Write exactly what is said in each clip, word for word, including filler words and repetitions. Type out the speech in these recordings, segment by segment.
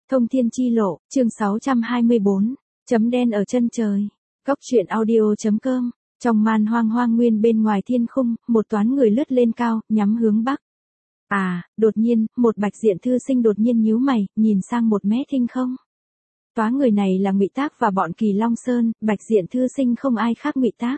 Thông thiên chi lộ, chương sáu trăm hai mươi bốn, chấm đen ở chân trời. Góc truyện audio.com. Trong màn hoang hoang nguyên bên ngoài thiên khung, một toán người lướt lên cao, nhắm hướng bắc. À, đột nhiên, một bạch diện thư sinh đột nhiên nhíu mày, nhìn sang một mé thinh không. Toán người này là Ngụy Tác và bọn Kỳ Long Sơn, bạch diện thư sinh không ai khác Ngụy Tác.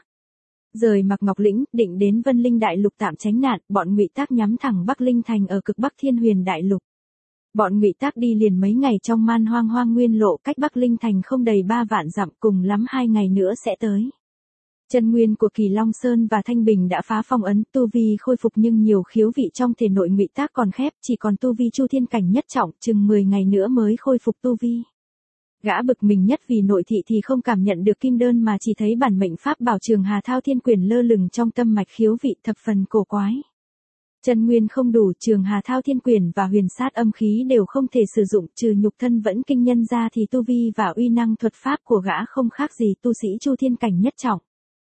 Rời Mạc Ngọc Lĩnh, định đến Vân Linh Đại Lục tạm tránh nạn, bọn Ngụy Tác nhắm thẳng Bắc Linh Thành ở cực Bắc Thiên Huyền Đại Lục. Bọn Ngụy Tác đi liền mấy ngày trong man hoang hoang nguyên lộ, cách Bắc Linh Thành không đầy ba vạn dặm, cùng lắm hai ngày nữa sẽ tới. Chân nguyên của Kỳ Long Sơn và Thanh Bình đã phá phong ấn, tu vi khôi phục nhưng nhiều khiếu vị trong thể nội Ngụy Tác còn khép, chỉ còn tu vi Chu Thiên cảnh nhất trọng, chừng mười ngày nữa mới khôi phục tu vi. Gã bực mình nhất vì nội thị thì không cảm nhận được kim đơn mà chỉ thấy bản mệnh pháp bảo Trường Hà Thao Thiên Quyền lơ lửng trong tâm mạch khiếu vị, thập phần cổ quái. Chân nguyên không đủ, Trường Hà Thao Thiên Quyền và huyền sát âm khí đều không thể sử dụng, trừ nhục thân vẫn kinh nhân ra thì tu vi và uy năng thuật pháp của gã không khác gì tu sĩ Chu Thiên cảnh nhất trọng.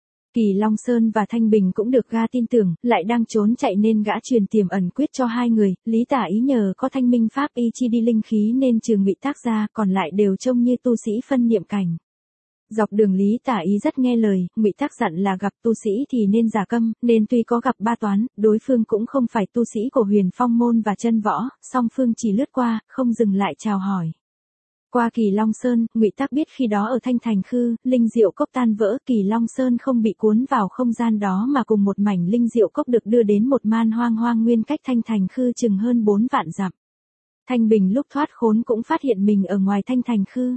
Kỳ Long Sơn và Thanh Bình cũng được gã tin tưởng, lại đang trốn chạy nên gã truyền tiềm ẩn quyết cho hai người. Lý Tả Ý nhờ có thanh minh pháp y chi đi linh khí nên trừ Ngụy Tác ra, còn lại đều trông như tu sĩ phân niệm cảnh. Dọc đường Lý Tả Ý rất nghe lời, Ngụy Tác dặn là gặp tu sĩ thì nên giả câm, nên tuy có gặp ba toán, đối phương cũng không phải tu sĩ của Huyền Phong môn và chân võ, song phương chỉ lướt qua, không dừng lại chào hỏi. Qua Kỳ Long Sơn, Ngụy Tác biết khi đó ở Thanh Thành Khư, linh diệu cốc tan vỡ, Kỳ Long Sơn không bị cuốn vào không gian đó mà cùng một mảnh linh diệu cốc được đưa đến một man hoang hoang nguyên cách Thanh Thành Khư chừng hơn bốn vạn dặm. Thanh Bình lúc thoát khốn cũng phát hiện mình ở ngoài Thanh Thành Khư.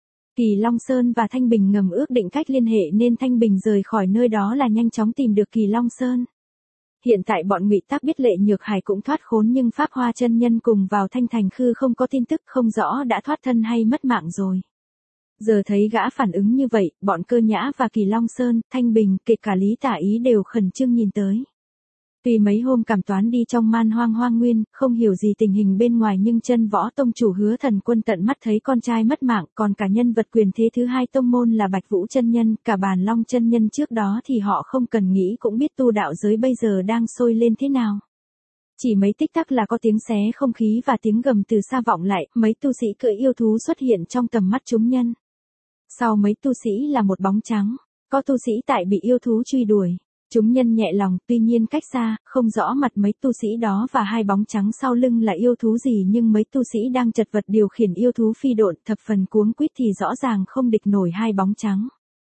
Kỳ Long Sơn và Thanh Bình ngầm ước định cách liên hệ nên Thanh Bình rời khỏi nơi đó là nhanh chóng tìm được Kỳ Long Sơn. Hiện tại bọn Ngụy Tác biết Lệ Nhược Hải cũng thoát khốn nhưng Pháp Hoa chân nhân cùng vào Thanh Thành Khư không có tin tức, không rõ đã thoát thân hay mất mạng rồi. Giờ thấy gã phản ứng như vậy, bọn Cơ Nhã và Kỳ Long Sơn, Thanh Bình, kể cả Lý Tả Ý đều khẩn trương nhìn tới. Tuy mấy hôm cảm toán đi trong man hoang hoang nguyên, không hiểu gì tình hình bên ngoài nhưng chân võ tông chủ Hứa Thần Quân tận mắt thấy con trai mất mạng, còn cả nhân vật quyền thế thứ hai tông môn là Bạch Vũ chân nhân, cả Bàn Long chân nhân trước đó thì họ không cần nghĩ cũng biết tu đạo giới bây giờ đang sôi lên thế nào. Chỉ mấy tích tắc là có tiếng xé không khí và tiếng gầm từ xa vọng lại, mấy tu sĩ cưỡi yêu thú xuất hiện trong tầm mắt chúng nhân. Sau mấy tu sĩ là một bóng trắng, có tu sĩ tại bị yêu thú truy đuổi. Chúng nhân nhẹ lòng, tuy nhiên cách xa, không rõ mặt mấy tu sĩ đó và hai bóng trắng sau lưng là yêu thú gì nhưng mấy tu sĩ đang chật vật điều khiển yêu thú phi độn thập phần cuống quýt thì rõ ràng không địch nổi hai bóng trắng.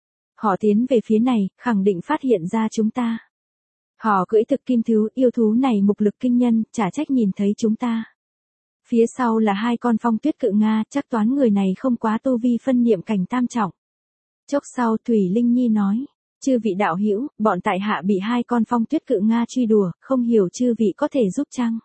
Họ tiến về phía này, khẳng định phát hiện ra chúng ta. Họ cưỡi thực kim thứ, yêu thú này mục lực kinh nhân, chả trách nhìn thấy chúng ta. Phía sau là hai con phong tuyết cự Nga, chắc toán người này không quá tu vi phân niệm cảnh tam trọng. Chốc sau Thủy Linh Nhi nói. Chư vị đạo hữu, bọn tại hạ bị hai con phong tuyết cự Nga truy đùa, không hiểu chư vị có thể giúp chăng?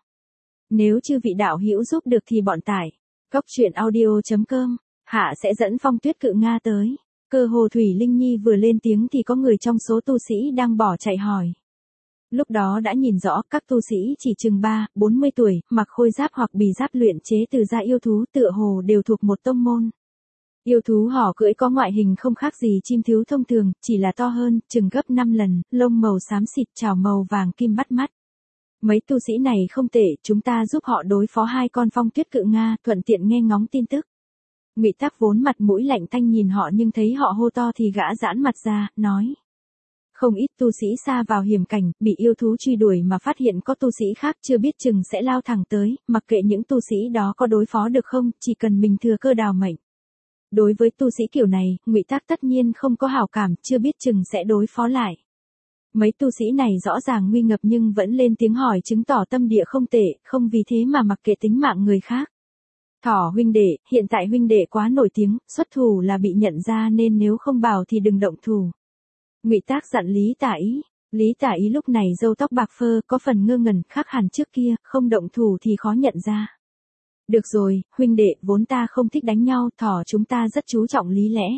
Nếu chư vị đạo hữu giúp được thì bọn tại, góc truyện audio.com, hạ sẽ dẫn phong tuyết cự Nga tới. Cơ hồ Thủy Linh Nhi vừa lên tiếng thì có người trong số tu sĩ đang bỏ chạy hỏi. Lúc đó đã nhìn rõ các tu sĩ chỉ chừng ba, bốn mươi tuổi, mặc khôi giáp hoặc bì giáp luyện chế từ da yêu thú tựa hồ đều thuộc một tông môn. Yêu thú họ cưỡi có ngoại hình không khác gì chim thiếu thông thường, chỉ là to hơn, chừng gấp năm lần, lông màu xám xịt trào màu vàng kim bắt mắt. Mấy tu sĩ này không tệ, chúng ta giúp họ đối phó hai con phong tuyết cự Nga, thuận tiện nghe ngóng tin tức. Ngụy Tác vốn mặt mũi lạnh tanh nhìn họ nhưng thấy họ hô to thì gã giãn mặt ra, nói. Không ít tu sĩ xa vào hiểm cảnh, bị yêu thú truy đuổi mà phát hiện có tu sĩ khác chưa biết chừng sẽ lao thẳng tới, mặc kệ những tu sĩ đó có đối phó được không, chỉ cần mình thừa cơ đào mệnh. Đối với tu sĩ kiểu này, Ngụy Tác tất nhiên không có hảo cảm, chưa biết chừng sẽ đối phó lại. Mấy tu sĩ này rõ ràng nguy ngập nhưng vẫn lên tiếng hỏi chứng tỏ tâm địa không tệ, không vì thế mà mặc kệ tính mạng người khác. Thỏ huynh đệ, hiện tại huynh đệ quá nổi tiếng, xuất thủ là bị nhận ra nên nếu không bảo thì đừng động thủ. Ngụy Tác dặn Lý Tả Ý. Lý Tả Ý lúc này râu tóc bạc phơ, có phần ngơ ngẩn, khác hẳn trước kia, không động thủ thì khó nhận ra. Được rồi, huynh đệ, vốn ta không thích đánh nhau, thỏ chúng ta rất chú trọng lý lẽ.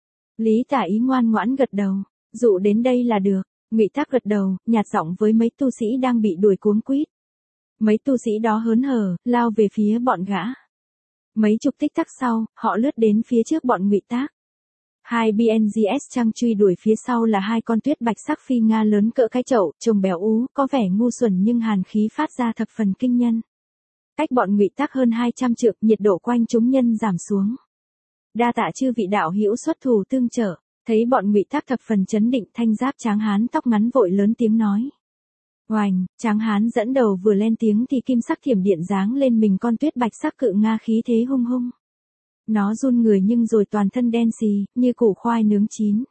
Lý Tả Ý ngoan ngoãn gật đầu, dụ đến đây là được. Ngụy Tác gật đầu, nhạt giọng với mấy tu sĩ đang bị đuổi cuống quýt. Mấy tu sĩ đó hớn hở, lao về phía bọn gã. Mấy chục tích tắc sau, họ lướt đến phía trước bọn Ngụy Tác. Hai bê en giê ét trang truy đuổi phía sau là hai con tuyết bạch sắc phi Nga lớn cỡ cái chậu, trông béo ú, có vẻ ngu xuẩn nhưng hàn khí phát ra thập phần kinh nhân. Cách bọn Ngụy Tắc hơn hai trăm trượng, nhiệt độ quanh chúng nhân giảm xuống. Đa tạ chư vị đạo hữu xuất thủ tương trợ. Thấy bọn Ngụy Tắc thập phần chấn định, thanh giáp tráng hán tóc ngắn vội lớn tiếng nói. Oành, tráng hán dẫn đầu vừa lên tiếng thì kim sắc thiểm điện giáng lên mình con tuyết bạch sắc cự nga khí thế hung hung. Nó run người nhưng rồi toàn thân đen xì, như củ khoai nướng chín.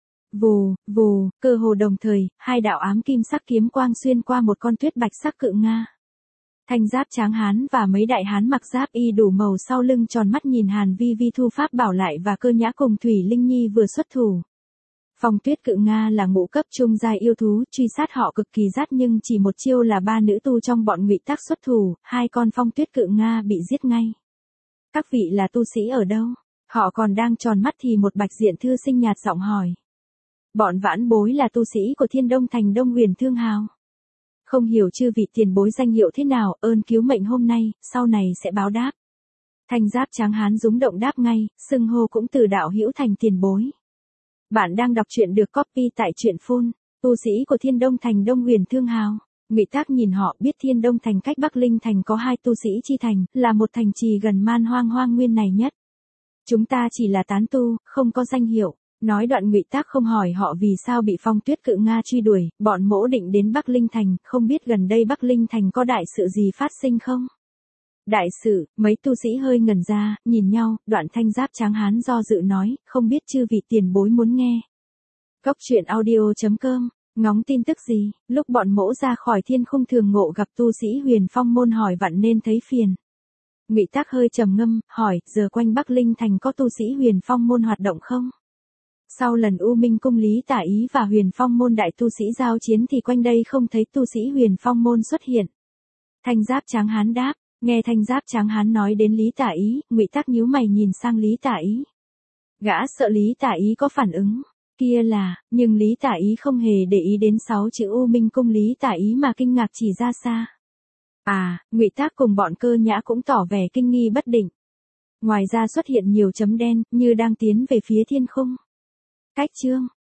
Vù, vù, cơ hồ đồng thời, hai đạo ám kim sắc kiếm quang xuyên qua một con tuyết bạch sắc cự nga. Thanh giáp tráng hán và mấy đại hán mặc giáp y đủ màu sau lưng tròn mắt nhìn Hàn Vi Vi thu pháp bảo lại và Cơ Nhã cùng Thủy Linh Nhi vừa xuất thủ. Phong tuyết cự nga là ngũ cấp trung giai yêu thú, truy sát họ cực kỳ rát nhưng chỉ một chiêu là ba nữ tu trong bọn Ngụy Tắc xuất thủ, hai con phong tuyết cự nga bị giết ngay. Các vị là tu sĩ ở đâu? Họ còn đang tròn mắt thì một bạch diện thư sinh nhạt giọng hỏi. Bọn vãn bối là tu sĩ của Thiên Đông Thành Đông Huyền Thương Hào. Không hiểu chư vị tiền bối danh hiệu thế nào, ơn cứu mệnh hôm nay, sau này sẽ báo đáp. Thanh giáp tráng hán rúng động đáp ngay, xưng hô cũng từ đạo hữu thành tiền bối. Bạn đang đọc truyện được copy tại truyện phun, tu sĩ của Thiên Đông Thành Đông Huyền Thương Hào. Ngụy Tắc nhìn họ, biết Thiên Đông Thành cách Bắc Linh Thành có hai tu sĩ chi thành, là một thành trì gần Man Hoang Hoang Nguyên này nhất. Chúng ta chỉ là tán tu, không có danh hiệu. Nói đoạn Ngụy Tắc không hỏi họ vì sao bị phong tuyết cự nga truy đuổi, bọn mỗ định đến Bắc Linh Thành, không biết gần đây Bắc Linh Thành có đại sự gì phát sinh không? Đại sự, mấy tu sĩ hơi ngẩn ra, nhìn nhau, đoạn thanh giáp tráng hán do dự nói, không biết chư vị tiền bối muốn nghe. Cốc truyện audio chấm com, ngóng tin tức gì, lúc bọn mỗ ra khỏi thiên khung thường ngộ gặp tu sĩ Huyền Phong môn hỏi vặn nên thấy phiền. Ngụy Tắc hơi trầm ngâm, hỏi, giờ quanh Bắc Linh Thành có tu sĩ Huyền Phong môn hoạt động không? Sau lần U Minh cung Lý Tả Ý và Huyền Phong môn đại tu sĩ giao chiến thì quanh đây không thấy tu sĩ Huyền Phong môn xuất hiện. Thanh giáp tráng hán đáp, nghe thanh giáp tráng hán nói đến Lý Tả Ý, Ngụy Tắc nhíu mày nhìn sang Lý Tả Ý. Gã sợ Lý Tả Ý có phản ứng, kia là, nhưng Lý Tả Ý không hề để ý đến sáu chữ U Minh cung Lý Tả Ý mà kinh ngạc chỉ ra xa. À, Ngụy Tắc cùng bọn Cơ Nhã cũng tỏ vẻ kinh nghi bất định. Ngoài ra xuất hiện nhiều chấm đen, như đang tiến về phía thiên khung. Cách chương